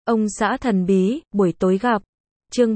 Ông xã thần bí, buổi tối gặp. Chương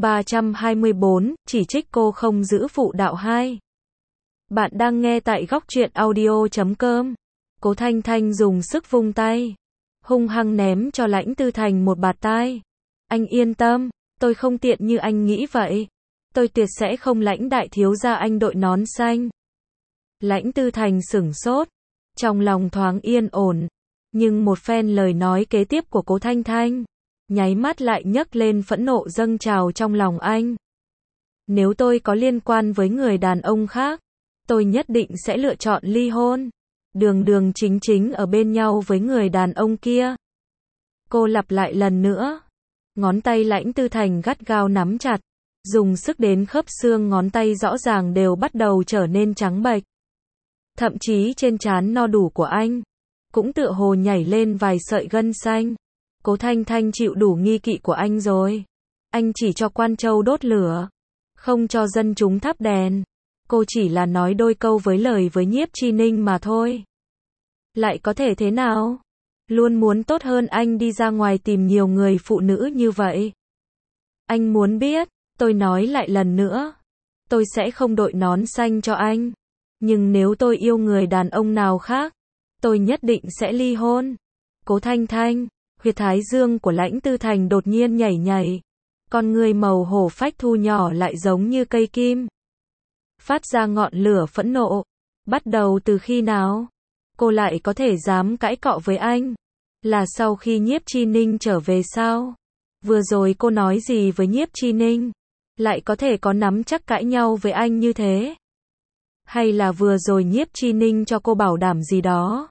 324, chỉ trích cô không giữ phụ đạo 2. Bạn đang nghe tại góc truyện audio.com. Cố Thanh Thanh dùng sức vung tay, hung hăng ném cho Lãnh Tư Thành một bạt tai. Anh yên tâm, tôi không tiện như anh nghĩ vậy. Tôi tuyệt sẽ không lãnh đại thiếu gia anh đội nón xanh. Lãnh Tư Thành sửng sốt, trong lòng thoáng yên ổn, nhưng một phen lời nói kế tiếp của Cố Thanh Thanh, nháy mắt lại nhấc lên phẫn nộ dâng trào trong lòng anh. Nếu tôi có liên quan với người đàn ông khác, tôi nhất định sẽ lựa chọn ly hôn. Đường chính chính ở bên nhau với người đàn ông kia. Cô lặp lại lần nữa. Ngón tay Lãnh Tư Thành gắt gao nắm chặt, dùng sức đến khớp xương ngón tay rõ ràng đều bắt đầu trở nên trắng bệch. Thậm chí trên trán no đủ của anh, cũng tựa hồ nhảy lên vài sợi gân xanh. Cố Thanh Thanh chịu đủ nghi kỵ của anh rồi. Anh chỉ cho quan châu đốt lửa, không cho dân chúng thắp đèn. Cô chỉ là nói đôi câu với lời với Nhiếp Chi Ninh mà thôi. Lại có thể thế nào? Luôn muốn tốt hơn anh đi ra ngoài tìm nhiều người phụ nữ như vậy. Anh muốn biết, tôi nói lại lần nữa. Tôi sẽ không đội nón xanh cho anh. Nhưng nếu tôi yêu người đàn ông nào khác, tôi nhất định sẽ ly hôn. Cố Thanh Thanh, huyệt thái dương của Lãnh Tư Thành đột nhiên nhảy nhảy. Con người màu hổ phách thu nhỏ lại giống như cây kim, phát ra ngọn lửa phẫn nộ. Bắt đầu từ khi nào? Cô lại có thể dám cãi cọ với anh? Là sau khi Nhiếp Chi Ninh trở về sao? Vừa rồi cô nói gì với Nhiếp Chi Ninh? Lại có thể có nắm chắc cãi nhau với anh như thế? Hay là vừa rồi Nhiếp Chi Ninh cho cô bảo đảm gì đó?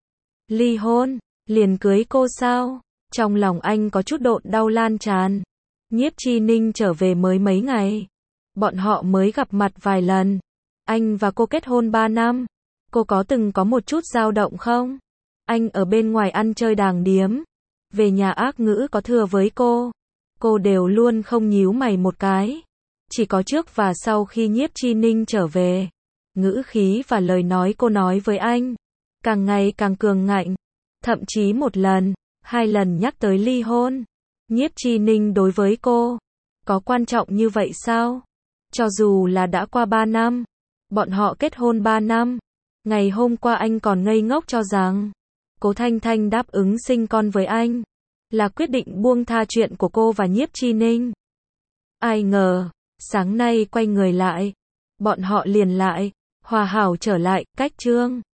Ly hôn, liền cưới cô sao? Trong lòng anh có chút độn đau lan tràn. Nhiếp Chi Ninh trở về mới mấy ngày. Bọn họ mới gặp mặt vài lần. Anh và cô kết hôn 3 năm. Cô có từng có một chút dao động không? Anh ở bên ngoài ăn chơi đàng điếm. Về nhà ác ngữ có thừa với cô đều luôn không nhíu mày một cái. Chỉ có trước và sau khi Nhiếp Chi Ninh trở về, ngữ khí và lời nói cô nói với anh càng ngày càng cường ngạnh. Thậm chí một lần, 2 lần nhắc tới ly hôn. Nhiếp Chi Ninh đối với cô có quan trọng như vậy sao? Cho dù là đã qua 3 năm, bọn họ kết hôn 3 năm, ngày hôm qua anh còn ngây ngốc cho rằng Cố Thanh Thanh đáp ứng sinh con với anh là quyết định buông tha chuyện của cô và Nhiếp Chi Ninh. Ai ngờ, sáng nay quay người lại, bọn họ liền lại hòa hảo trở lại. Cách chương